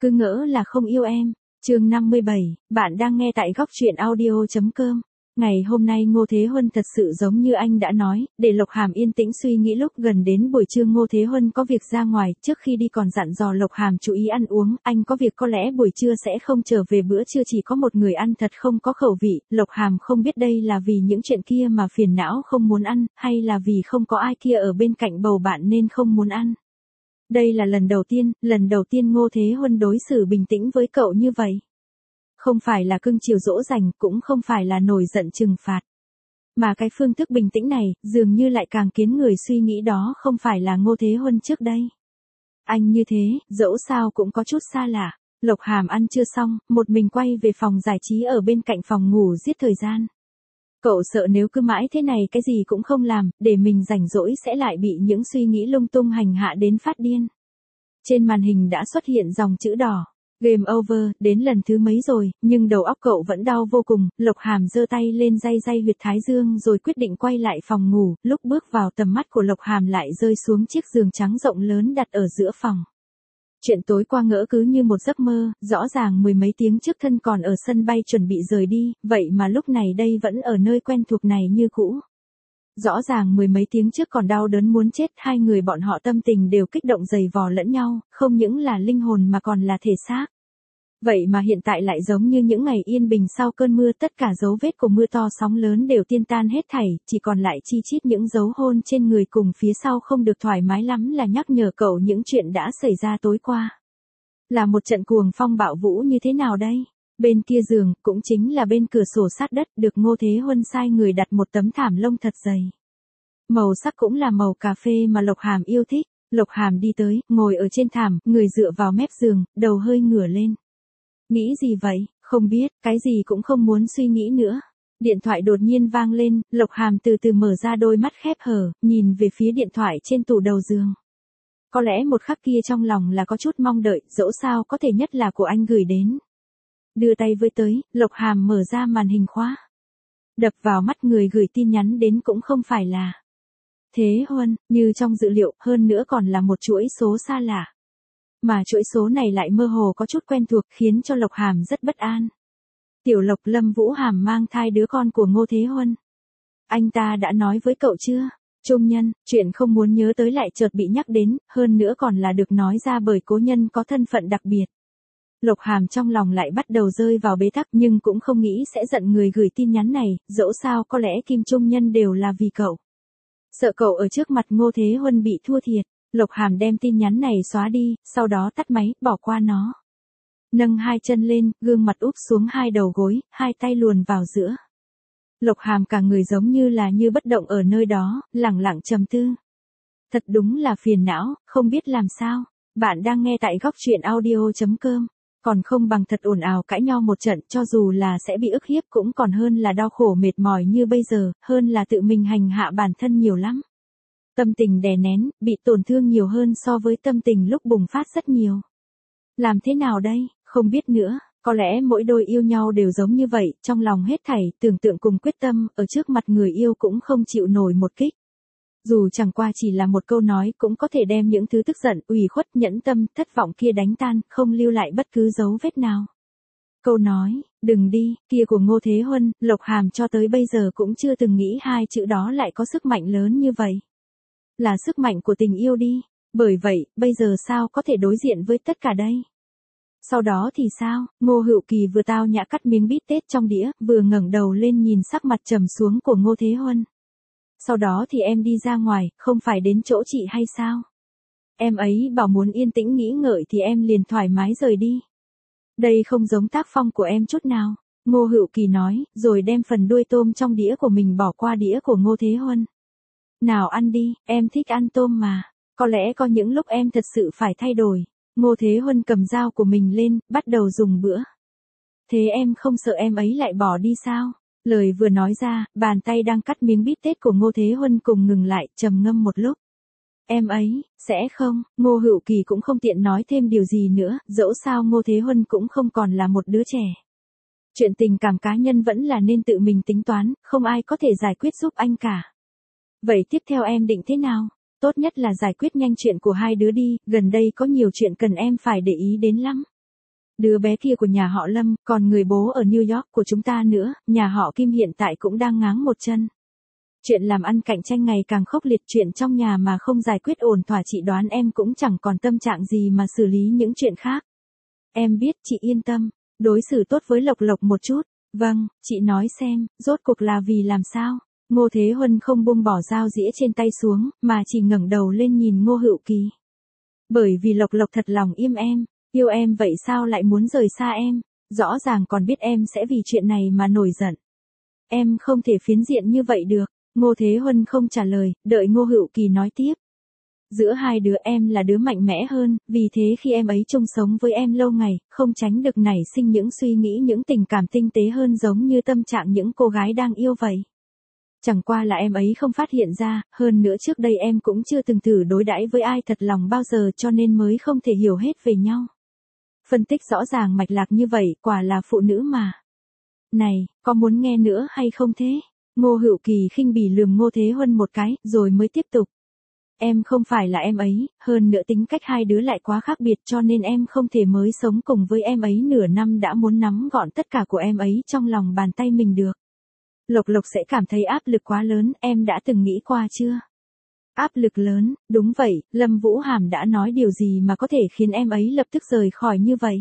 Cứ ngỡ là không yêu em. Chương 57, bạn đang nghe tại góc truyện audio.com. Ngày hôm nay Ngô Thế Huân thật sự giống như anh đã nói, để Lộc Hàm yên tĩnh suy nghĩ lúc gần đến buổi trưa Ngô Thế Huân có việc ra ngoài, trước khi đi còn dặn dò Lộc Hàm chú ý ăn uống, anh có việc có lẽ buổi trưa sẽ không trở về, bữa trưa chỉ có một người ăn thật không có khẩu vị. Lộc Hàm không biết đây là vì những chuyện kia mà phiền não không muốn ăn, hay là vì không có ai kia ở bên cạnh bầu bạn nên không muốn ăn. Đây là lần đầu tiên Ngô Thế Huân đối xử bình tĩnh với cậu như vậy. Không phải là cưng chiều dỗ dành, cũng không phải là nổi giận trừng phạt. Mà cái phương thức bình tĩnh này, dường như lại càng khiến người suy nghĩ đó không phải là Ngô Thế Huân trước đây. Anh như thế, dẫu sao cũng có chút xa lạ. Lộc Hàm ăn trưa xong, một mình quay về phòng giải trí ở bên cạnh phòng ngủ giết thời gian. Cậu sợ nếu cứ mãi thế này cái gì cũng không làm, để mình rảnh rỗi sẽ lại bị những suy nghĩ lung tung hành hạ đến phát điên. Trên màn hình đã xuất hiện dòng chữ đỏ. Game over, đến lần thứ mấy rồi, nhưng đầu óc cậu vẫn đau vô cùng. Lộc Hàm giơ tay lên day huyệt thái dương rồi quyết định quay lại phòng ngủ, lúc bước vào tầm mắt của Lộc Hàm lại rơi xuống chiếc giường trắng rộng lớn đặt ở giữa phòng. Chuyện tối qua ngỡ cứ như một giấc mơ, rõ ràng mười mấy tiếng trước thân còn ở sân bay chuẩn bị rời đi, vậy mà lúc này đây vẫn ở nơi quen thuộc này như cũ. Rõ ràng mười mấy tiếng trước còn đau đớn muốn chết, hai người bọn họ tâm tình đều kích động giày vò lẫn nhau, không những là linh hồn mà còn là thể xác. Vậy mà hiện tại lại giống như những ngày yên bình sau cơn mưa, tất cả dấu vết của mưa to sóng lớn đều tiêu tan hết thảy, chỉ còn lại chi chít những dấu hôn trên người cùng phía sau không được thoải mái lắm là nhắc nhở cậu những chuyện đã xảy ra tối qua. Là một trận cuồng phong bạo vũ như thế nào đây? Bên kia giường, cũng chính là bên cửa sổ sát đất, được Ngô Thế Huân sai người đặt một tấm thảm lông thật dày. Màu sắc cũng là màu cà phê mà Lộc Hàm yêu thích. Lộc Hàm đi tới, ngồi ở trên thảm, người dựa vào mép giường, đầu hơi ngửa lên. Nghĩ gì vậy? Không biết, cái gì cũng không muốn suy nghĩ nữa. Điện thoại đột nhiên vang lên, Lộc Hàm từ từ mở ra đôi mắt khép hờ, nhìn về phía điện thoại trên tủ đầu giường. Có lẽ một khắc kia trong lòng là có chút mong đợi, dẫu sao có thể nhất là của anh gửi đến. Đưa tay với tới, Lộc Hàm mở ra màn hình khóa. Đập vào mắt người gửi tin nhắn đến cũng không phải là Thế Huân, như trong dữ liệu, hơn nữa còn là một chuỗi số xa lạ. Mà chuỗi số này lại mơ hồ có chút quen thuộc khiến cho Lộc Hàm rất bất an. Tiểu Lộc Lâm Vũ Hàm mang thai đứa con của Ngô Thế Huân. Anh ta đã nói với cậu chưa? Trung nhân, chuyện không muốn nhớ tới lại chợt bị nhắc đến, hơn nữa còn là được nói ra bởi cố nhân có thân phận đặc biệt. Lộc Hàm trong lòng lại bắt đầu rơi vào bế tắc, nhưng cũng không nghĩ sẽ giận người gửi tin nhắn này, dẫu sao có lẽ Kim Trung Nhân đều là vì cậu. Sợ cậu ở trước mặt Ngô Thế Huân bị thua thiệt, Lộc Hàm đem tin nhắn này xóa đi, sau đó tắt máy, bỏ qua nó. Nâng hai chân lên, gương mặt úp xuống hai đầu gối, hai tay luồn vào giữa. Lộc Hàm cả người giống như bất động ở nơi đó, lẳng lặng trầm tư. Thật đúng là phiền não, không biết làm sao. Bạn đang nghe tại góc truyện audio.com. Còn không bằng thật ồn ào cãi nhau một trận, cho dù là sẽ bị ức hiếp cũng còn hơn là đau khổ mệt mỏi như bây giờ, hơn là tự mình hành hạ bản thân nhiều lắm. Tâm tình đè nén, bị tổn thương nhiều hơn so với tâm tình lúc bùng phát rất nhiều. Làm thế nào đây? Không biết nữa, có lẽ mỗi đôi yêu nhau đều giống như vậy, trong lòng hết thảy, tưởng tượng cùng quyết tâm, ở trước mặt người yêu cũng không chịu nổi một kích. Dù chẳng qua chỉ là một câu nói cũng có thể đem những thứ tức giận, ủy khuất, nhẫn tâm, thất vọng kia đánh tan, không lưu lại bất cứ dấu vết nào. Câu nói, đừng đi, kia của Ngô Thế Huân, Lộc Hàm cho tới bây giờ cũng chưa từng nghĩ hai chữ đó lại có sức mạnh lớn như vậy. Là sức mạnh của tình yêu đi, bởi vậy, bây giờ sao có thể đối diện với tất cả đây? Sau đó thì sao? Ngô Hữu Kỳ vừa tao nhã cắt miếng bít tết trong đĩa, vừa ngẩng đầu lên nhìn sắc mặt trầm xuống của Ngô Thế Huân. Sau đó thì em đi ra ngoài, không phải đến chỗ chị hay sao? Em ấy bảo muốn yên tĩnh nghĩ ngợi thì em liền thoải mái rời đi. Đây không giống tác phong của em chút nào, Ngô Hữu Kỳ nói, rồi đem phần đuôi tôm trong đĩa của mình bỏ qua đĩa của Ngô Thế Huân. Nào ăn đi, em thích ăn tôm mà, có lẽ có những lúc em thật sự phải thay đổi. Ngô Thế Huân cầm dao của mình lên, bắt đầu dùng bữa. Thế em không sợ em ấy lại bỏ đi sao? Lời vừa nói ra, bàn tay đang cắt miếng bít tết của Ngô Thế Huân cùng ngừng lại, trầm ngâm một lúc. Em ấy, sẽ không, Ngô Hữu Kỳ cũng không tiện nói thêm điều gì nữa, dẫu sao Ngô Thế Huân cũng không còn là một đứa trẻ. Chuyện tình cảm cá nhân vẫn là nên tự mình tính toán, không ai có thể giải quyết giúp anh cả. Vậy tiếp theo em định thế nào? Tốt nhất là giải quyết nhanh chuyện của hai đứa đi, gần đây có nhiều chuyện cần em phải để ý đến lắm. Đứa bé kia của nhà họ Lâm, còn người bố ở New York của chúng ta nữa, nhà họ Kim hiện tại cũng đang ngáng một chân. Chuyện làm ăn cạnh tranh ngày càng khốc liệt, chuyện trong nhà mà không giải quyết ổn thỏa chị đoán em cũng chẳng còn tâm trạng gì mà xử lý những chuyện khác. Em biết, chị yên tâm, đối xử tốt với Lộc Lộc một chút. Vâng, chị nói xem, rốt cuộc là vì làm sao? Ngô Thế Huân không buông bỏ dao dĩa trên tay xuống, mà chỉ ngẩng đầu lên nhìn Ngô Hữu Kỳ. Bởi vì Lộc Lộc thật lòng yêu em vậy sao lại muốn rời xa em, rõ ràng còn biết em sẽ vì chuyện này mà nổi giận. Em không thể phiến diện như vậy được. Ngô Thế Huân không trả lời, đợi Ngô Hữu Kỳ nói tiếp. Giữa hai đứa em là đứa mạnh mẽ hơn, vì thế khi em ấy chung sống với em lâu ngày, không tránh được nảy sinh những suy nghĩ, những tình cảm tinh tế hơn, giống như tâm trạng những cô gái đang yêu vậy. Chẳng qua là em ấy không phát hiện ra, hơn nữa trước đây em cũng chưa từng thử đối đãi với ai thật lòng bao giờ, cho nên mới không thể hiểu hết về nhau. Phân tích rõ ràng mạch lạc như vậy, quả là phụ nữ mà. Này, có muốn nghe nữa hay không thế? Ngô Hữu Kỳ khinh bỉ lườm Ngô Thế Huân một cái, rồi mới tiếp tục. Em không phải là em ấy, hơn nữa tính cách hai đứa lại quá khác biệt, cho nên em không thể mới sống cùng với em ấy nửa năm đã muốn nắm gọn tất cả của em ấy trong lòng bàn tay mình được. Lộc Lộc sẽ cảm thấy áp lực quá lớn, em đã từng nghĩ qua chưa? Áp lực lớn, đúng vậy, Lâm Vũ Hàm đã nói điều gì mà có thể khiến em ấy lập tức rời khỏi như vậy?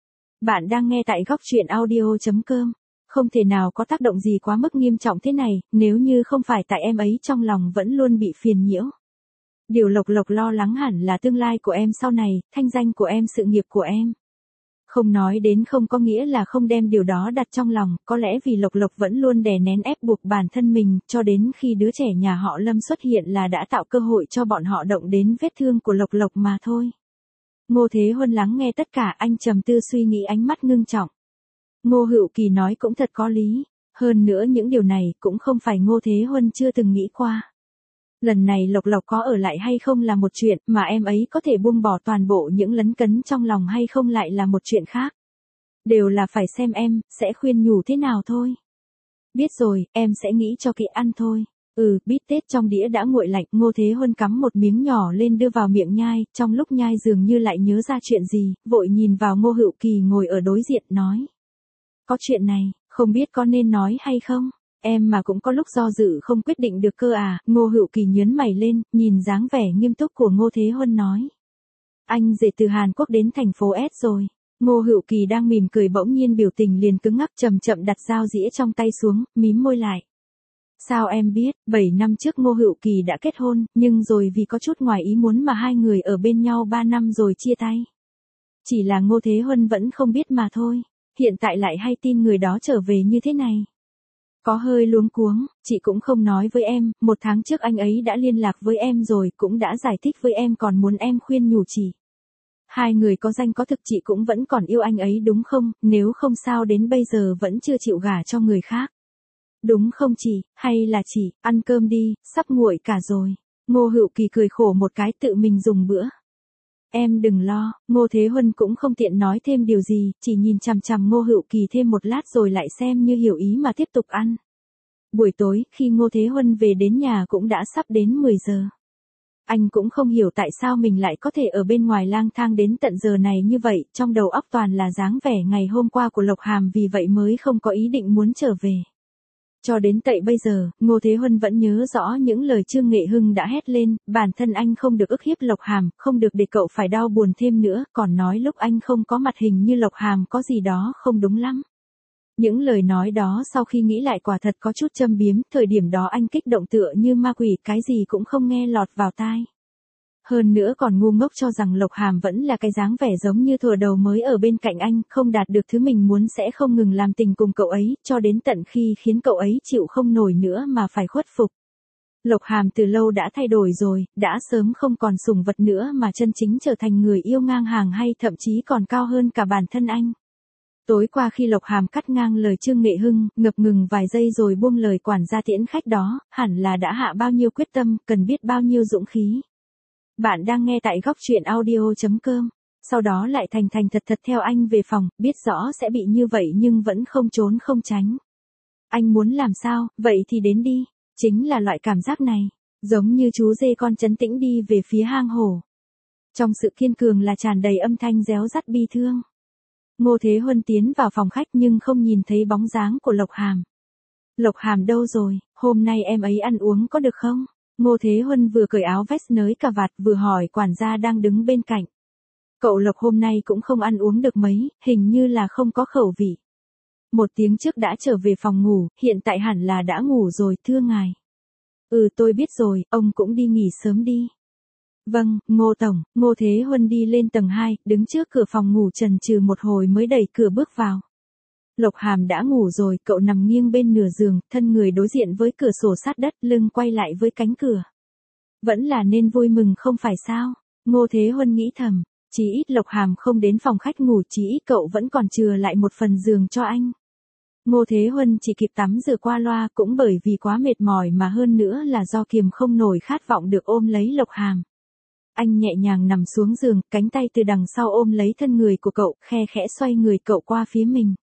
Bạn đang nghe tại góc truyện audio.com. Không thể nào có tác động gì quá mức nghiêm trọng thế này, nếu như không phải tại em ấy trong lòng vẫn luôn bị phiền nhiễu. Điều Lộc Lộc lo lắng hẳn là tương lai của em sau này, thanh danh của em, sự nghiệp của em. Không nói đến không có nghĩa là không đem điều đó đặt trong lòng, có lẽ vì Lộc Lộc vẫn luôn đè nén ép buộc bản thân mình, cho đến khi đứa trẻ nhà họ Lâm xuất hiện là đã tạo cơ hội cho bọn họ động đến vết thương của Lộc Lộc mà thôi. Ngô Thế Huân lắng nghe tất cả, anh trầm tư suy nghĩ, ánh mắt ngưng trọng. Ngô Hữu Kỳ nói cũng thật có lý, hơn nữa những điều này cũng không phải Ngô Thế Huân chưa từng nghĩ qua. Lần này Lộc Lộc có ở lại hay không là một chuyện, mà em ấy có thể buông bỏ toàn bộ những lấn cấn trong lòng hay không lại là một chuyện khác. Đều là phải xem em sẽ khuyên nhủ thế nào thôi. Biết rồi, em sẽ nghĩ cho kỹ ăn thôi. Bít tết trong đĩa đã nguội lạnh, Ngô Thế Huân cắm một miếng nhỏ lên đưa vào miệng nhai, trong lúc nhai dường như lại nhớ ra chuyện gì, vội nhìn vào Ngô Hữu Kỳ ngồi ở đối diện nói. Có chuyện này, không biết có nên nói hay không? Em mà cũng có lúc do dự không quyết định được cơ à? Ngô Hữu Kỳ nhướng mày lên, nhìn dáng vẻ nghiêm túc của Ngô Thế Huân nói. Anh rể từ Hàn Quốc đến thành phố S rồi. Ngô Hữu Kỳ đang mỉm cười, bỗng nhiên biểu tình liền cứng ngắc, chậm chậm đặt dao dĩa trong tay xuống, mím môi lại. Sao em biết? 7 năm trước Ngô Hữu Kỳ đã kết hôn, nhưng rồi vì có chút ngoài ý muốn mà hai người ở bên nhau 3 năm rồi chia tay. Chỉ là Ngô Thế Huân vẫn không biết mà thôi. Hiện tại lại hay tin người đó trở về như thế này. Có hơi luống cuống, chị cũng không nói với em, 1 tháng trước anh ấy đã liên lạc với em rồi, cũng đã giải thích với em, còn muốn em khuyên nhủ chị. Hai người có danh có thực, chị cũng vẫn còn yêu anh ấy đúng không, nếu không sao đến bây giờ vẫn chưa chịu gả cho người khác. Đúng không chị, hay là chị, ăn cơm đi, sắp nguội cả rồi. Ngô Hữu Kỳ cười khổ một cái, tự mình dùng bữa. Em đừng lo, Ngô Thế Huân cũng không tiện nói thêm điều gì, chỉ nhìn chằm chằm Ngô Hữu Kỳ thêm một lát rồi lại xem như hiểu ý mà tiếp tục ăn. Buổi tối, khi Ngô Thế Huân về đến nhà cũng đã sắp đến 10 giờ. Anh cũng không hiểu tại sao mình lại có thể ở bên ngoài lang thang đến tận giờ này như vậy, trong đầu óc toàn là dáng vẻ ngày hôm qua của Lộc Hàm, vì vậy mới không có ý định muốn trở về. Cho đến tận bây giờ, Ngô Thế Huân vẫn nhớ rõ những lời Trương Nghệ Hưng đã hét lên, bản thân anh không được ức hiếp Lộc Hàm, không được để cậu phải đau buồn thêm nữa, còn nói lúc anh không có mặt hình như Lộc Hàm có gì đó không đúng lắm. Những lời nói đó sau khi nghĩ lại quả thật có chút châm biếm, thời điểm đó anh kích động tựa như ma quỷ, cái gì cũng không nghe lọt vào tai. Hơn nữa còn ngu ngốc cho rằng Lộc Hàm vẫn là cái dáng vẻ giống như thuở đầu mới ở bên cạnh anh, không đạt được thứ mình muốn sẽ không ngừng làm tình cùng cậu ấy, cho đến tận khi khiến cậu ấy chịu không nổi nữa mà phải khuất phục. Lộc Hàm từ lâu đã thay đổi rồi, đã sớm không còn sủng vật nữa mà chân chính trở thành người yêu ngang hàng, hay thậm chí còn cao hơn cả bản thân anh. Tối qua khi Lộc Hàm cắt ngang lời Trương Nghệ Hưng, ngập ngừng vài giây rồi buông lời quản gia tiễn khách đó, hẳn là đã hạ bao nhiêu quyết tâm, cần biết bao nhiêu dũng khí. Bạn đang nghe tại góc truyện audio.com. Sau đó lại thành thành thật thật theo anh về phòng, biết rõ sẽ bị như vậy nhưng vẫn không trốn không tránh. Anh muốn làm sao, vậy thì đến đi. Chính là loại cảm giác này, giống như chú dê con trấn tĩnh đi về phía hang hổ. Trong sự kiên cường là tràn đầy âm thanh réo rắt bi thương. Ngô Thế Huân tiến vào phòng khách nhưng không nhìn thấy bóng dáng của Lộc Hàm. Lộc Hàm đâu rồi, hôm nay em ấy ăn uống có được không? Ngô Thế Huân vừa cởi áo vest nới cà vạt vừa hỏi quản gia đang đứng bên cạnh. Cậu Lộc hôm nay cũng không ăn uống được mấy, hình như là không có khẩu vị. Một tiếng trước đã trở về phòng ngủ, hiện tại hẳn là đã ngủ rồi thưa ngài. Ừ tôi biết rồi, ông cũng đi nghỉ sớm đi. Vâng, Ngô Tổng. Ngô Thế Huân đi lên tầng 2, đứng trước cửa phòng ngủ chần chừ một hồi mới đẩy cửa bước vào. Lộc Hàm đã ngủ rồi, cậu nằm nghiêng bên nửa giường, thân người đối diện với cửa sổ sát đất, lưng quay lại với cánh cửa. Vẫn là nên vui mừng không phải sao? Ngô Thế Huân nghĩ thầm, chí ít Lộc Hàm không đến phòng khách ngủ, chí ít cậu vẫn còn chừa lại một phần giường cho anh. Ngô Thế Huân chỉ kịp tắm rửa qua loa, cũng bởi vì quá mệt mỏi mà hơn nữa là do kiềm không nổi khát vọng được ôm lấy Lộc Hàm. Anh nhẹ nhàng nằm xuống giường, cánh tay từ đằng sau ôm lấy thân người của cậu, khe khẽ xoay người cậu qua phía mình.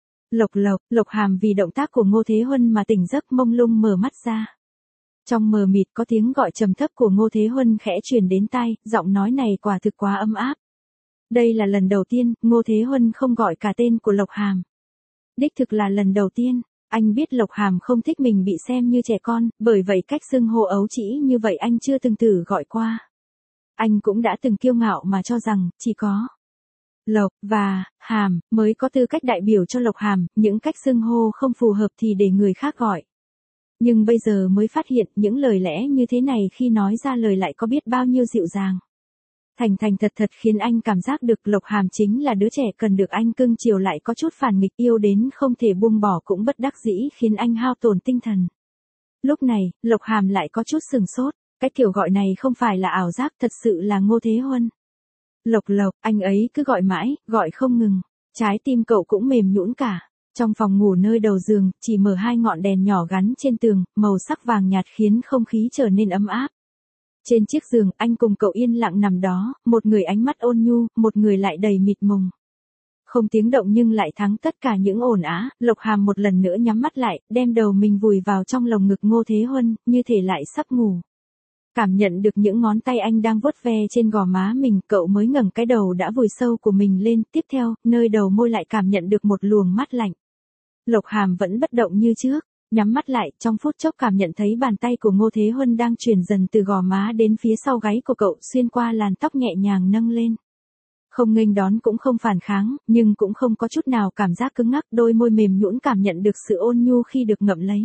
Lộc Hàm vì động tác của Ngô Thế Huân mà tỉnh giấc, mông lung mở mắt ra. Trong mờ mịt có tiếng gọi trầm thấp của Ngô Thế Huân khẽ truyền đến tai, giọng nói này quả thực quá ấm áp. Đây là lần đầu tiên, Ngô Thế Huân không gọi cả tên của Lộc Hàm. Đích thực là lần đầu tiên, anh biết Lộc Hàm không thích mình bị xem như trẻ con, bởi vậy cách xưng hô ấu trĩ như vậy anh chưa từng thử gọi qua. Anh cũng đã từng kiêu ngạo mà cho rằng, chỉ có Lộc và Hàm mới có tư cách đại biểu cho Lộc Hàm, những cách xưng hô không phù hợp thì để người khác gọi. Nhưng bây giờ mới phát hiện những lời lẽ như thế này khi nói ra lời lại có biết bao nhiêu dịu dàng. Thành thật khiến anh cảm giác được Lộc Hàm chính là đứa trẻ cần được anh cưng chiều lại có chút phản nghịch, yêu đến không thể buông bỏ cũng bất đắc dĩ khiến anh hao tổn tinh thần. Lúc này, Lộc Hàm lại có chút sừng sốt, cái kiểu gọi này không phải là ảo giác, thật sự là Ngô Thế Huân. Lộc, anh ấy cứ gọi mãi, gọi không ngừng, trái tim cậu cũng mềm nhũn cả. Trong phòng ngủ nơi đầu giường, chỉ mở 2 ngọn đèn nhỏ gắn trên tường, màu sắc vàng nhạt khiến không khí trở nên ấm áp. Trên chiếc giường, anh cùng cậu yên lặng nằm đó, một người ánh mắt ôn nhu, một người lại đầy mịt mùng. Không tiếng động nhưng lại thắng tất cả những ồn ào. Lộc Hàm một lần nữa nhắm mắt lại, đem đầu mình vùi vào trong lồng ngực Ngô Thế Huân, như thể lại sắp ngủ. Cảm nhận được những ngón tay anh đang vuốt ve trên gò má mình, cậu mới ngẩng cái đầu đã vùi sâu của mình lên, tiếp theo, nơi đầu môi lại cảm nhận được một luồng mát lạnh. Lộc Hàm vẫn bất động như trước, nhắm mắt lại, trong phút chốc cảm nhận thấy bàn tay của Ngô Thế Huân đang chuyển dần từ gò má đến phía sau gáy của cậu, xuyên qua làn tóc nhẹ nhàng nâng lên. Không nghênh đón cũng không phản kháng, nhưng cũng không có chút nào cảm giác cứng ngắc, đôi môi mềm nhũn cảm nhận được sự ôn nhu khi được ngậm lấy.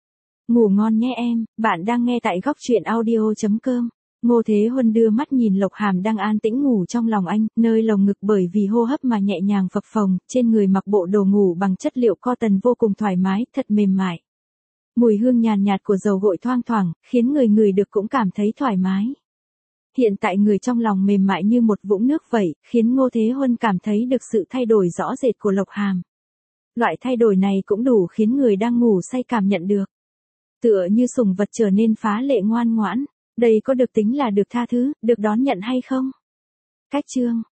Ngủ ngon nhé em, bạn đang nghe tại góc truyện audio.com. Ngô Thế Huân đưa mắt nhìn Lộc Hàm đang an tĩnh ngủ trong lòng anh, nơi lồng ngực bởi vì hô hấp mà nhẹ nhàng phập phồng, trên người mặc bộ đồ ngủ bằng chất liệu cotton vô cùng thoải mái, thật mềm mại. Mùi hương nhàn nhạt của dầu gội thoang thoảng, khiến người ngửi được cũng cảm thấy thoải mái. Hiện tại người trong lòng mềm mại như một vũng nước vậy, khiến Ngô Thế Huân cảm thấy được sự thay đổi rõ rệt của Lộc Hàm. Loại thay đổi này cũng đủ khiến người đang ngủ say cảm nhận được. Tựa như sủng vật trở nên phá lệ ngoan ngoãn, đây có được tính là được tha thứ, được đón nhận hay không? Cách chương